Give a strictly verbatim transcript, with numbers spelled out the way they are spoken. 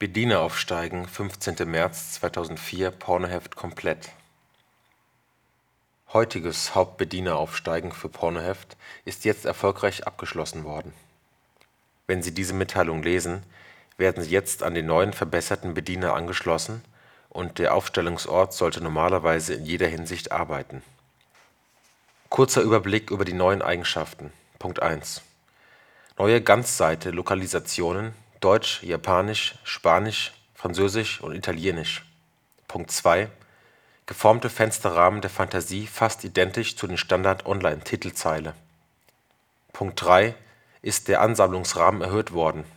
Bedieneraufsteigen, fünfzehnter März zweitausendvier, Pornoheft komplett. Heutiges Hauptbedieneraufsteigen für Pornoheft ist jetzt erfolgreich abgeschlossen worden. Wenn Sie diese Mitteilung lesen, werden Sie jetzt an den neuen verbesserten Bediener angeschlossen und der Aufstellungsort sollte normalerweise in jeder Hinsicht arbeiten. Kurzer Überblick über die neuen Eigenschaften. Punkt eins. Neue Ganzseite-Lokalisationen Deutsch, Japanisch, Spanisch, Französisch und Italienisch. Punkt zwei. Geformte Fensterrahmen der Fantasie fast identisch zu den Standard-Online-Titelzeile. Punkt drei. Ist der Ansammlungsrahmen erhöht worden